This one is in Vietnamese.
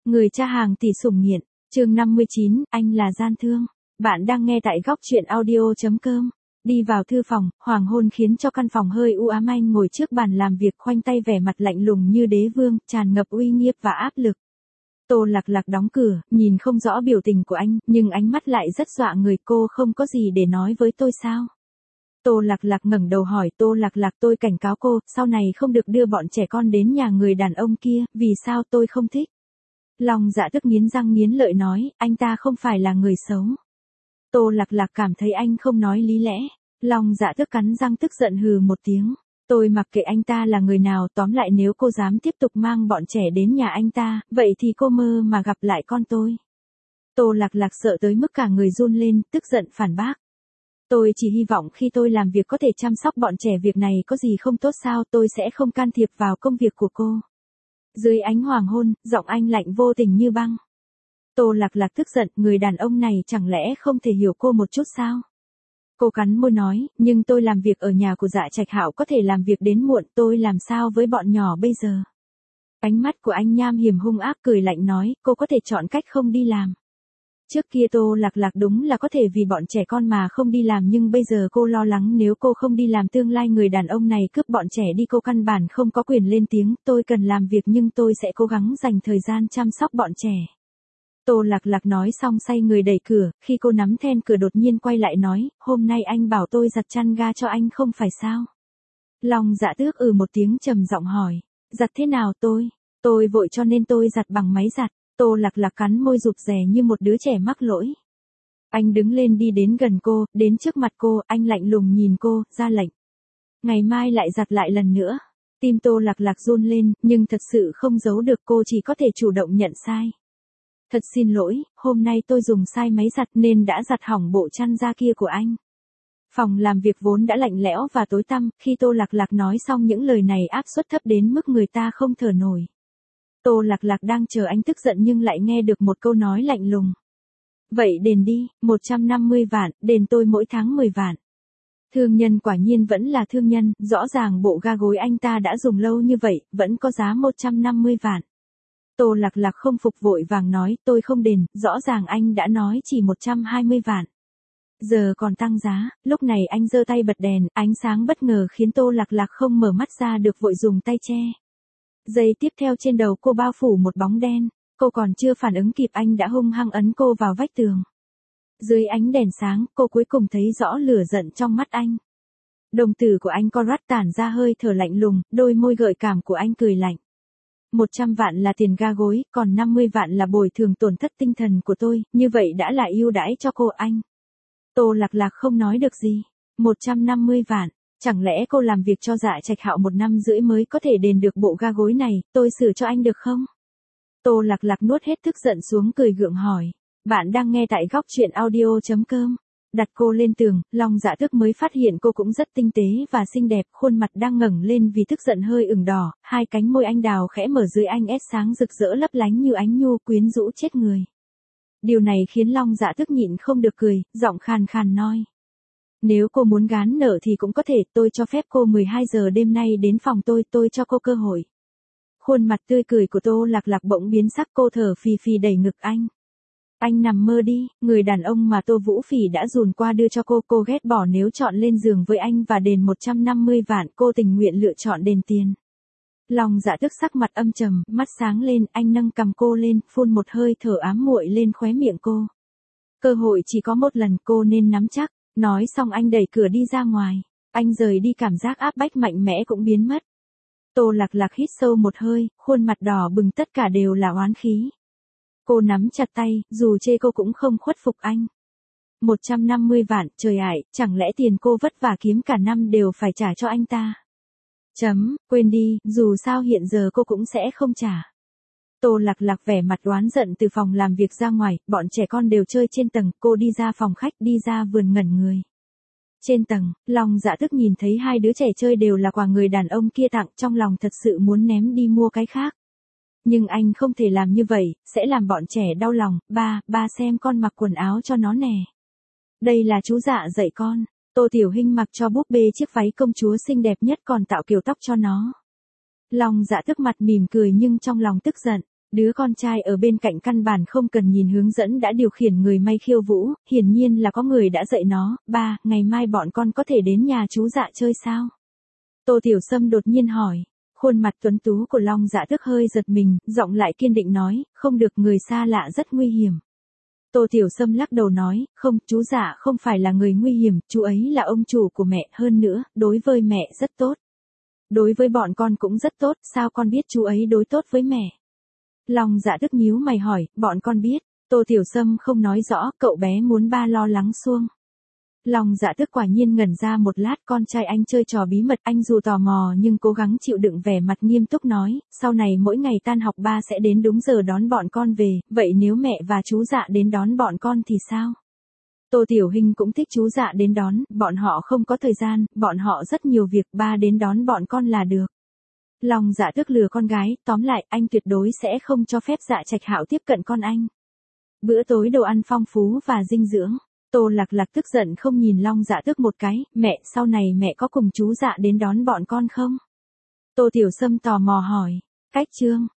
Người cha hàng tỷ sủng nghiện, chương 59, anh là gian thương. Bạn đang nghe tại góc truyện audio.com. Đi vào thư phòng, hoàng hôn khiến cho căn phòng hơi u ám. Anh ngồi trước bàn làm việc khoanh tay vẻ mặt lạnh lùng như đế vương, tràn ngập uy nghiêm và áp lực. Tô Lạc Lạc đóng cửa, nhìn không rõ biểu tình của anh, nhưng ánh mắt lại rất dọa người. Cô không có gì để nói với tôi sao? Tô Lạc Lạc ngẩng đầu hỏi. Tô Lạc Lạc, tôi cảnh cáo cô, sau này không được đưa bọn trẻ con đến nhà người đàn ông kia. Vì sao? Tôi không thích. Long Dạ tức nghiến răng nghiến lợi nói, anh ta không phải là người xấu. Tô Lạc Lạc cảm thấy anh không nói lý lẽ. Long Dạ tức cắn răng tức giận hừ một tiếng. Tôi mặc kệ anh ta là người nào, tóm lại nếu cô dám tiếp tục mang bọn trẻ đến nhà anh ta, vậy thì cô mơ mà gặp lại con tôi. Tô Lạc Lạc sợ tới mức cả người run lên, tức giận phản bác. Tôi chỉ hy vọng khi tôi làm việc có thể chăm sóc bọn trẻ, việc này có gì không tốt sao? Tôi sẽ không can thiệp vào công việc của cô. Dưới ánh hoàng hôn, giọng anh lạnh vô tình như băng. Tô Lạc Lạc tức giận, người đàn ông này chẳng lẽ không thể hiểu cô một chút sao? Cô cắn môi nói, nhưng tôi làm việc ở nhà của Dạ Trạch Hạo có thể làm việc đến muộn, tôi làm sao với bọn nhỏ bây giờ? Ánh mắt của anh nham hiểm hung ác, cười lạnh nói, cô có thể chọn cách không đi làm. Trước kia Tô Lạc Lạc đúng là có thể vì bọn trẻ con mà không đi làm, nhưng bây giờ cô lo lắng nếu cô không đi làm tương lai người đàn ông này cướp bọn trẻ đi, cô căn bản không có quyền lên tiếng. Tôi cần làm việc nhưng tôi sẽ cố gắng dành thời gian chăm sóc bọn trẻ. Tô Lạc Lạc nói xong xoay người đẩy cửa, khi cô nắm then cửa đột nhiên quay lại nói, hôm nay anh bảo tôi giặt chăn ga cho anh không phải sao? Long Dạ tước một tiếng trầm giọng hỏi, giặt thế nào? Tôi vội cho nên tôi giặt bằng máy giặt. Tô Lạc Lạc cắn môi rụt rè như một đứa trẻ mắc lỗi. Anh đứng lên đi đến gần cô, đến trước mặt cô, anh lạnh lùng nhìn cô, ra lệnh. Ngày mai lại giặt lại lần nữa. Tim Tô Lạc Lạc run lên, nhưng thật sự không giấu được, cô chỉ có thể chủ động nhận sai. Thật xin lỗi, hôm nay tôi dùng sai máy giặt nên đã giặt hỏng bộ chăn da kia của anh. Phòng làm việc vốn đã lạnh lẽo và tối tăm, khi Tô Lạc Lạc nói xong những lời này áp suất thấp đến mức người ta không thở nổi. Tô Lạc Lạc đang chờ anh tức giận nhưng lại nghe được một câu nói lạnh lùng. Vậy đền đi, 150 vạn, đền tôi mỗi tháng 10 vạn. Thương nhân quả nhiên vẫn là thương nhân, rõ ràng bộ ga gối anh ta đã dùng lâu như vậy, vẫn có giá 150 vạn. Tô Lạc Lạc không phục vội vàng nói, tôi không đền, rõ ràng anh đã nói chỉ 120 vạn. Giờ còn tăng giá, lúc này anh giơ tay bật đèn, ánh sáng bất ngờ khiến Tô Lạc Lạc không mở mắt ra được, vội dùng tay che. Giây tiếp theo trên đầu cô bao phủ một bóng đen, cô còn chưa phản ứng kịp anh đã hung hăng ấn cô vào vách tường. Dưới ánh đèn sáng, cô cuối cùng thấy rõ lửa giận trong mắt anh. Đồng tử của anh co rắt tản ra hơi thở lạnh lùng, đôi môi gợi cảm của anh cười lạnh. 100 vạn là tiền ga gối, còn 50 vạn là bồi thường tổn thất tinh thần của tôi, như vậy đã là ưu đãi cho cô anh. Tô Lạc Lạc không nói được gì. 150 vạn. Chẳng lẽ cô làm việc cho Dạ Trạch Hạo 1 năm rưỡi mới có thể đền được bộ ga gối này, tôi sửa cho anh được không? Tô Lạc Lạc nuốt hết tức giận xuống, cười gượng hỏi. Bạn đang nghe tại góc truyện audio.com. Đặt cô lên tường, Long Dạ tức mới phát hiện cô cũng rất tinh tế và xinh đẹp, khuôn mặt đang ngẩng lên vì tức giận hơi ửng đỏ, hai cánh môi anh đào khẽ mở dưới ánh ép sáng rực rỡ lấp lánh như ánh nhu, quyến rũ chết người. Điều này khiến Long Dạ tức nhịn không được cười, giọng khàn khàn nói. Nếu cô muốn gán nợ thì cũng có thể, tôi cho phép cô 12 giờ đêm nay đến phòng tôi cho cô cơ hội. Khuôn mặt tươi cười của Tô Lạc Lạc bỗng biến sắc, cô thở phì phì đẩy ngực anh. Anh nằm mơ đi, người đàn ông mà Tô Vũ Phỉ đã dùn qua đưa cho cô ghét bỏ, nếu chọn lên giường với anh và đền 150 vạn, cô tình nguyện lựa chọn đền tiền. Long Dạ tức sắc mặt âm trầm, mắt sáng lên, anh nâng cằm cô lên, phun một hơi thở ám muội lên khóe miệng cô. Cơ hội chỉ có một lần, cô nên nắm chắc. Nói xong anh đẩy cửa đi ra ngoài. Anh rời đi, cảm giác áp bách mạnh mẽ cũng biến mất. Tô Lạc Lạc hít sâu một hơi, khuôn mặt đỏ bừng, tất cả đều là oán khí. Cô nắm chặt tay, dù chê cô cũng không khuất phục anh. 150 vạn, trời ạ, chẳng lẽ tiền cô vất vả kiếm cả năm đều phải trả cho anh ta? Quên đi, dù sao hiện giờ cô cũng sẽ không trả. Tô Lạc Lạc vẻ mặt oán giận từ phòng làm việc ra ngoài, bọn trẻ con đều chơi trên tầng, cô đi ra phòng khách, đi ra vườn ngẩn người. Trên tầng, Long Dạ tức nhìn thấy hai đứa trẻ chơi đều là quà người đàn ông kia tặng, trong lòng thật sự muốn ném đi mua cái khác. Nhưng anh không thể làm như vậy, sẽ làm bọn trẻ đau lòng. Ba xem con mặc quần áo cho nó nè. Đây là chú Dạ dạy con. Tô Tiểu Hinh mặc cho búp bê chiếc váy công chúa xinh đẹp nhất, còn tạo kiểu tóc cho nó. Long Dạ tức mặt mỉm cười nhưng trong lòng tức giận. Đứa con trai ở bên cạnh căn bản không cần nhìn hướng dẫn đã điều khiển người may khiêu vũ, hiển nhiên là có người đã dạy nó. Ba, ngày mai bọn con có thể đến nhà chú Dạ chơi sao? Tô Tiểu Sâm đột nhiên hỏi. Khuôn mặt tuấn tú của Long Dạ Tước hơi giật mình, giọng lại kiên định nói, không được, người xa lạ rất nguy hiểm. Tô Tiểu Sâm lắc đầu nói, không, chú Dạ không phải là người nguy hiểm, chú ấy là ông chủ của mẹ, hơn nữa, đối với mẹ rất tốt. Đối với bọn con cũng rất tốt, sao con biết chú ấy đối tốt với mẹ? Long Dạ Tước nhíu mày hỏi, bọn con biết. Tô Tiểu Sâm không nói rõ, cậu bé muốn ba lo lắng xuông. Long Dạ Tước quả nhiên ngẩn ra một lát, con trai anh chơi trò bí mật, anh dù tò mò nhưng cố gắng chịu đựng vẻ mặt nghiêm túc nói, sau này mỗi ngày tan học ba sẽ đến đúng giờ đón bọn con về, vậy nếu mẹ và chú Dạ đến đón bọn con thì sao? Tô Tiểu Hinh cũng thích chú Dạ đến đón, bọn họ không có thời gian, bọn họ rất nhiều việc, ba đến đón bọn con là được. Long Dạ Tước lừa con gái, tóm lại, anh tuyệt đối sẽ không cho phép Dạ Trạch Hạo tiếp cận con anh. Bữa tối đồ ăn phong phú và dinh dưỡng. Tô Lạc Lạc tức giận không nhìn Long Dạ Tước một cái, mẹ, sau này mẹ có cùng chú Dạ đến đón bọn con không? Tô Tiểu Sâm tò mò hỏi, cách chương.